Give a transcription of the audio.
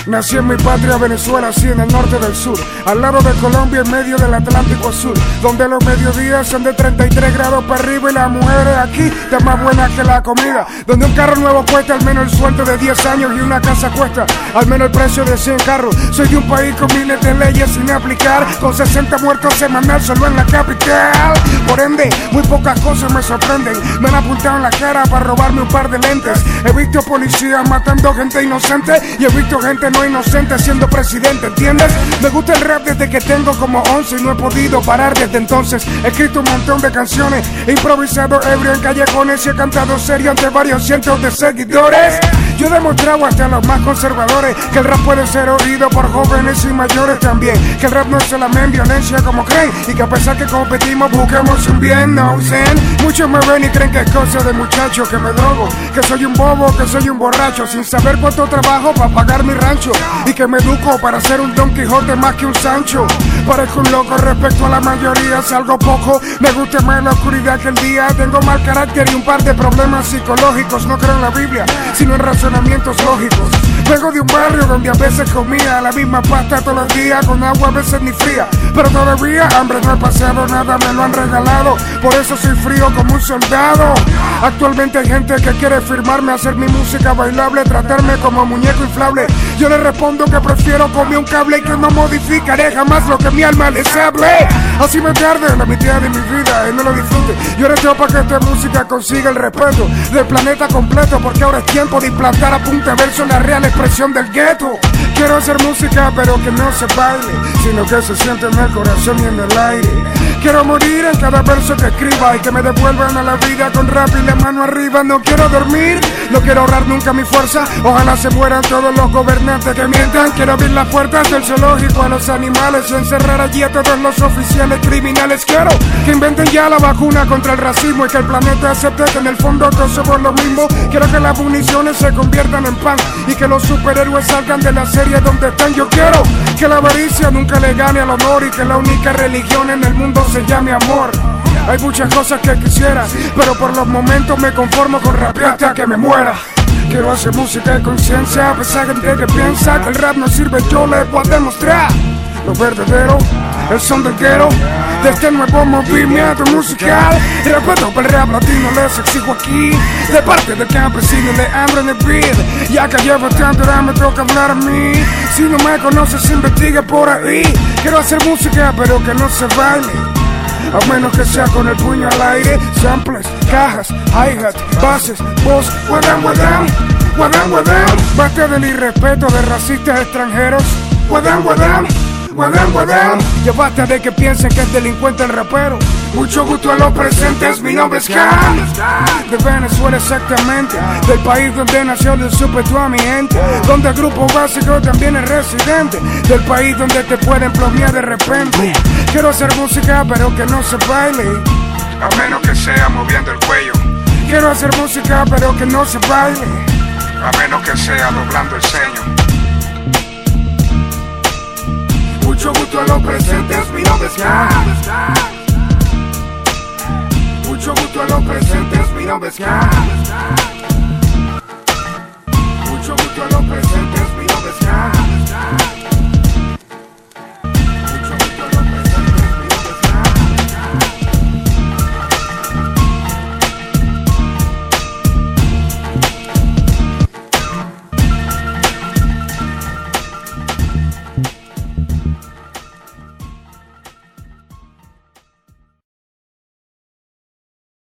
Nací en mi patria Venezuela, así en el norte del sur, al lado de Colombia, en medio del Atlántico Sur, donde los mediodías son de 33 grados para arriba y las mujeres aquí están más buenas que la comida, donde un carro nuevo cuesta al menos el sueldo de 10 años y una casa cuesta al menos el precio de 100 carros. Soy de un país con miles de leyes sin aplicar, con 60 muertos semanal solo en la capital. Por ende, muy pocas cosas me sorprenden. Me han apuntado en la cara para robarme un par de lentes. He visto policías matando gente inocente y he visto gente no inocente siendo presidente, ¿entiendes? Me gusta el rap desde que tengo como 11 y no he podido parar desde entonces. He escrito un montón de canciones, he improvisado ebrio en callejones y he cantado serio ante varios cientos de seguidores. Yo he demostrado hasta a los más conservadores que el rap puede ser oído por jóvenes y mayores también, que el rap no es solamente violencia como creen y que a pesar que competimos buscamos un bien, no zen. Muchos me ven y creen que es cosa de muchacho, que me drogo, que soy un bobo, que soy un borracho, sin saber cuánto trabajo para pagar mi rancho y que me educo para ser un Don Quijote más que un Sancho. Parezco un loco respecto a la mayoría, salgo poco, me gusta más la oscuridad que el día. Tengo mal carácter y un par de problemas psicológicos. No creo en la Biblia, sino en razonamientos lógicos. Vengo de un barrio donde a veces comía la misma pasta todos los días, con agua a veces ni fría, pero todavía hambre no he pasado, nada me lo han regalado, por eso soy frío como un soldado. Actualmente hay gente que quiere firmarme, hacer mi música bailable, tratarme como muñeco inflable. Yo le respondo que prefiero comer un cable y que no modificaré jamás lo que mi alma les hable. Así me tarde la mitad de mi vida y no lo disfrute. Yo eres yo para que esta música consiga el respeto del planeta completo, porque ahora es tiempo de implantar a punta de verso la real expresión del gueto. Quiero hacer música pero que no se baile, sino que se siente en el corazón y en el aire. Quiero morir en cada verso que escriba y que me devuelvan a la vida con rap y la mano arriba. No quiero dormir, no quiero ahorrar nunca mi fuerza. Ojalá se mueran todos los gobernantes que mientan. Quiero abrir las puertas del zoológico a los animales y encerrar allí a todos los oficiales criminales. Quiero que inventen ya la vacuna contra el racismo y que el planeta acepte que en el fondo todos somos lo mismo. Quiero que las municiones se conviertan en pan y que los superhéroes salgan de la serie donde están. Yo quiero que la avaricia nunca le gane al honor y que la única religión en el mundo se llame amor. Hay muchas cosas que quisiera, pero por los momentos me conformo con rapear hasta que me muera. Quiero hacer música de conciencia, a pesar de que piensa que el rap no sirve, yo le voy a demostrar lo verdadero, el son del guero, de este nuevo movimiento musical. Y respeto para el rap latino les exijo aquí, de parte del campesino Leandro en el beat. Ya que llevo tanto, ahora me toca hablar a mí. Si no me conoces, investiga por ahí. Quiero hacer música pero que no se baile, a menos que sea con el puño al aire. Samples, cajas, hi-hat, bases, voz, guadam, guadam, guadam, guadam. Basta del irrespeto de racistas extranjeros. Guadam, guadam, guadam, guadam. Ya basta de que piensen que es delincuente el rapero. Mucho gusto a los presentes, mi nombre es Cam. De Venezuela exactamente, del país donde nació el supe tú a mi gente, donde el grupo básico también es residente, del país donde te pueden plomear de repente. Quiero hacer música pero que no se baile, a menos que sea moviendo el cuello. Quiero hacer música pero que no se baile, a menos que sea doblando el ceño. Mucho gusto a los presentes, mi nombre es Cam. Mucho gusto a los presentes, mi nombre es Cam.